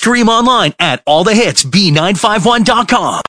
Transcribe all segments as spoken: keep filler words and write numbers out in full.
stream online at all the hits b nine five one dot com.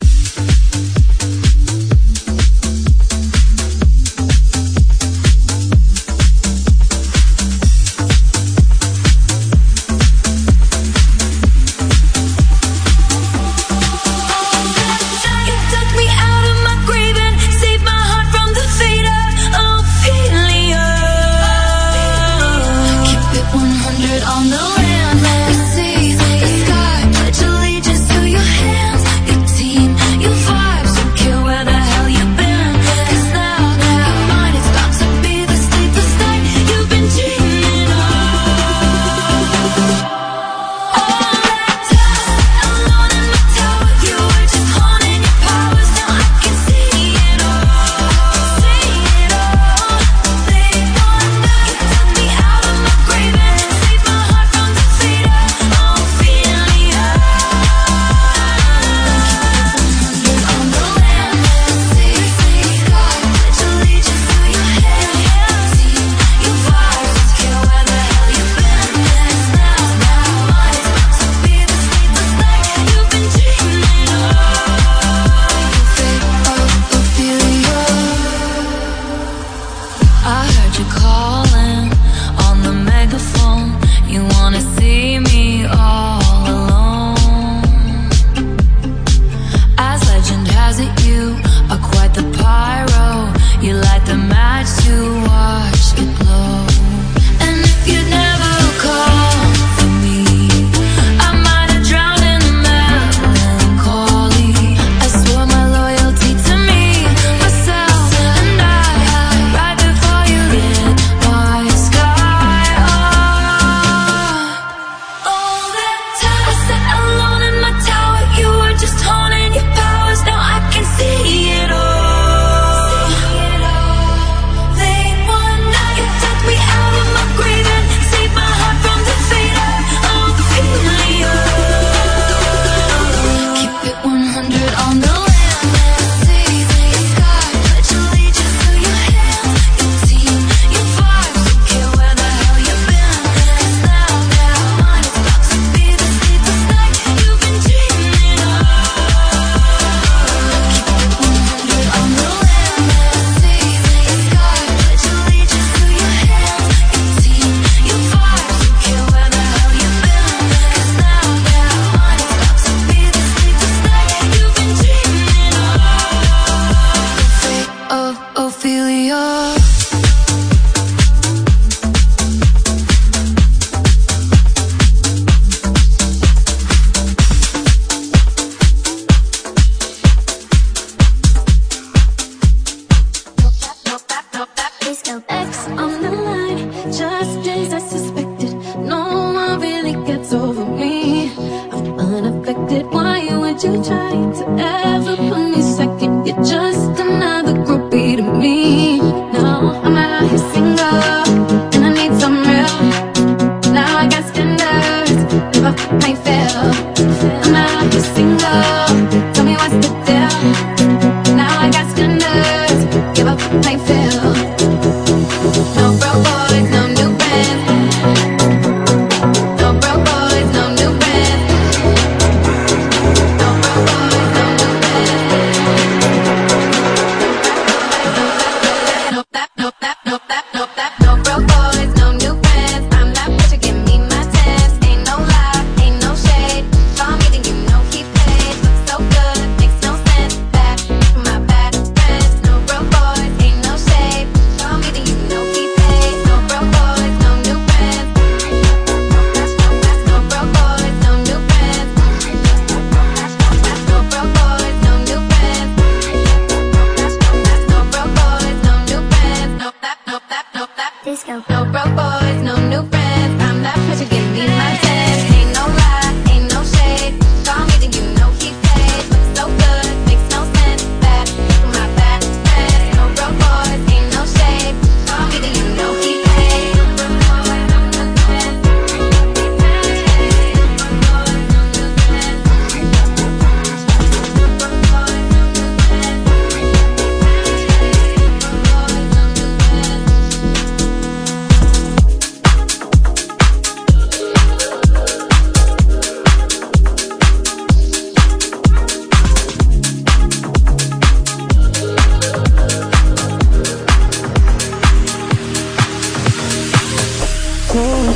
Ain't no lie, ain't no shade. Saw me, then you know he paid.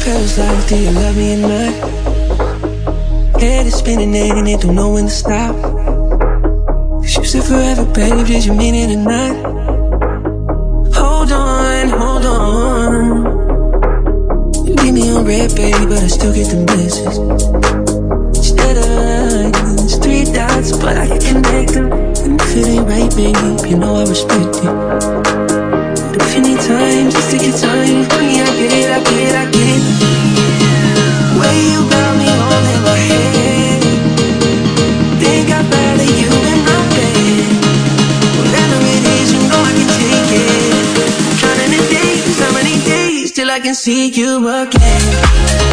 feels like, do you love me or not? Head is spinning and it don't know when to stop. Cause you said forever, babe, did you mean it or not? Hold on, hold on. You leave me on red, baby, but I still get the message. Instead of lines, three dots, but I can connect them. And if it ain't right, babe, you know I respect it. But if you need time, just take your time. Honey, I get it, I get it, I get it. Way you got me all in my head. Think I'd rather you in my bed. Whatever it is, you know I can take it. Counting the days, how many days till I can see you again?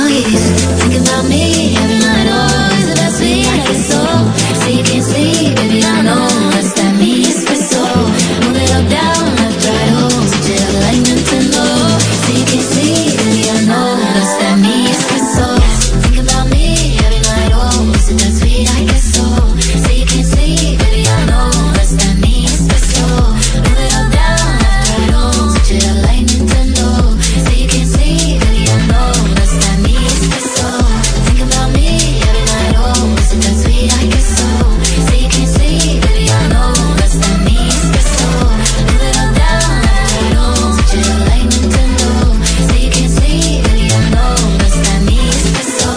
noise. Think about me every night. Oh, is it that sweet? I guess so. Say you can't sleep, baby, I know. What's that mean? Espresso. Move it up, down, left, right, oh. Switch it up like Nintendo. Say you can't sleep, baby, I know. What's that mean? Espresso. Think about me every night. Oh, is it that sweet? I guess so. Say you can't sleep, baby, I know. What's that mean? Espresso. Move it up, down, left, right, oh. Switch it up like Nintendo. Say you can't sleep, baby, I know. What's that mean? Espresso. Think about me every night. Oh, is it that sweet? I guess so. Say you can't sleep, baby, I know. What's that mean? Espresso. Move it up, down, left, right, oh. Switch it up like Nintendo. Say you can't sleep, baby, I know. What's that mean? Espresso.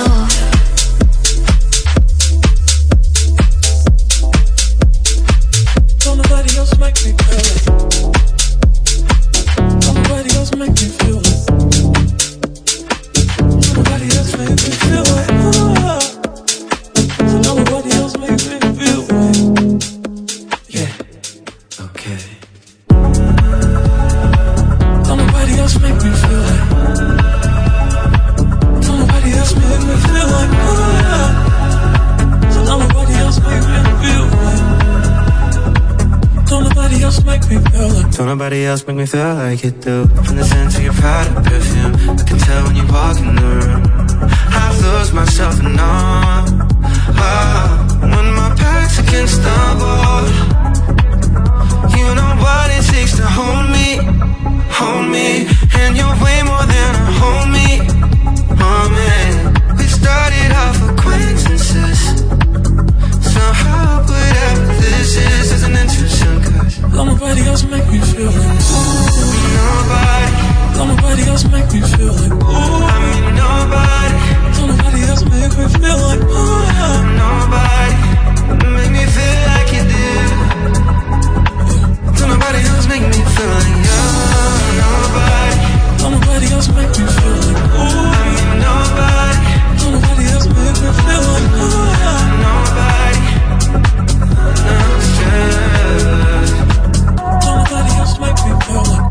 Don't nobody else make me feel it. Don't nobody else make me feel it. Don't nobody else make me feel it. Oh. So don't nobody else make me feel it. Yeah, okay. Don't nobody else make me feel it. Don't nobody else make me feel like oh. So don't nobody else make me feel it. Don't nobody else make me feel like Don't nobody else make me feel like you do. From the scent to your product perfume, I can tell when you walk in the room. I lose myself in awe. Oh, when my back's against the wall, you know what it takes to hold me, hold me. And you're way more than a homie. Oh man, we started off acquaintances. Somehow whatever this is is an intrusion. Cause don't nobody else make me feel like nobody, don't nobody else make me feel like ooh. I mean nobody, don't nobody else make me feel like ooh. Nobody make me feel like you do. Don't nobody else make me feel like you. Nobody, don't nobody else make me feel like ooh. I mean nobody, don't nobody else make me feel like ooh. Nobody, no stress. Don't nobody else make me feel like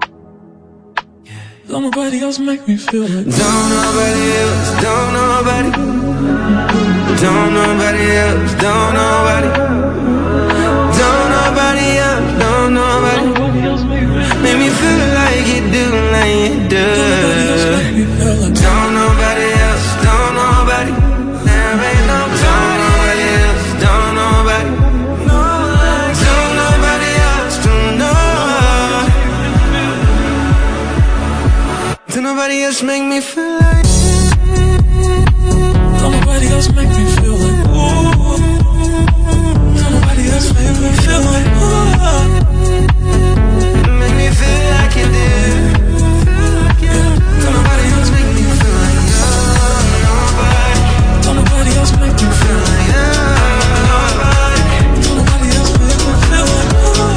don't nobody else make me feel like don't nobody else, don't nobody, don't nobody else, don't nobody, don't nobody else, don't nobody, nobody else make me make me feel like you do, like you do. Don't nobody else, don't nobody, there ain't no don't nobody else, don't nobody, don't nobody else, don't nobody, don't nobody else make me feel like. Don't nobody else make me feel like ooh. Don't nobody else make me feel like ooh. Make me feel like you do. Don't nobody else make me feel like you. Nobody. Don't nobody else make me feel like you. Nobody. Don't nobody else make me feel like ooh.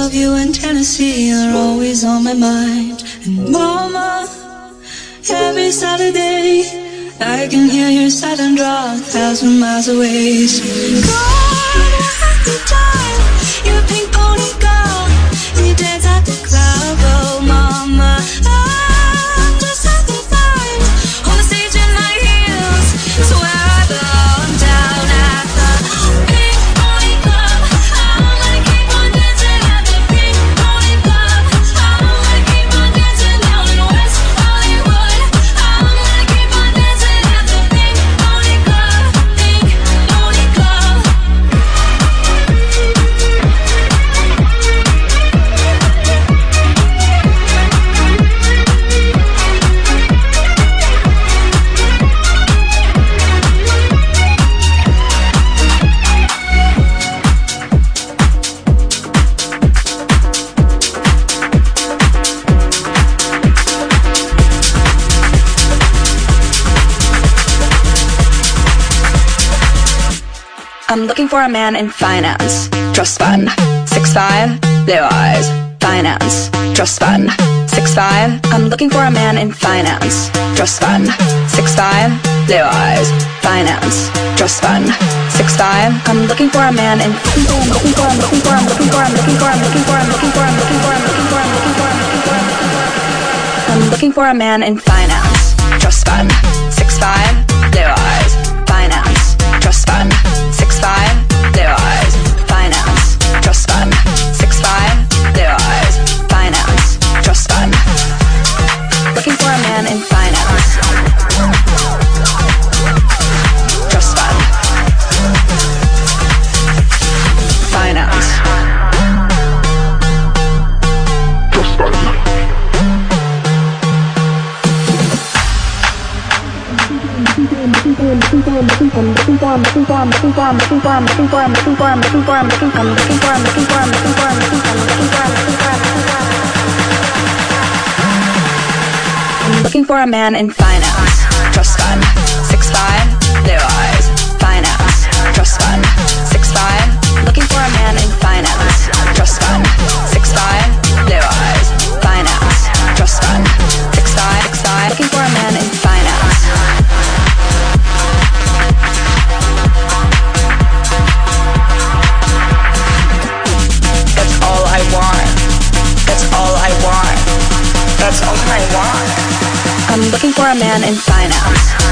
of you in Tennessee are always on my mind. And mama, every Saturday I can hear your silent draw a thousand miles away. So gone at the time, your pink pony girl, you dance at the club. Oh mama, I'm just having fun on the stage in my heels. It's where I belong, down at the pink pony club. I'm gonna keep on dancing at the pink pony club. I'm gonna keep on dancing down in West Hollywood. I'm gonna keep on dancing at the pink pony club, pink pony club. I'm looking for a man in finance, dress fun, six five, blue eyes, finance, dress fun, six five. I'm looking for a man in finance, dress fun, six five, blue eyes, finance, dress fun, six five. I'm looking for a man in. I'm looking for. I'm looking for. I'm looking for. I'm looking for. I'm looking for. I'm looking for. I'm looking for. I'm looking for. I'm looking for. I'm looking for. I'm looking for a man in finance, dress fun, six five, blue eyes, finance, dress fun, six five, blue eyes, finance, dress fun, six five, blue eyes, finance, dress fun. Looking for a man in finance, dress fun, finance, dress fun. I'm looking for a man in finance, dress fun, six five, blue eyes, finance, dress fun, six five. Looking for a man in finance, dress fun, six five, blue eyes, finance, dress fun, six five, six five. Looking for a man in finance. That's all I want. That's all I want. I'm looking for a man in finance.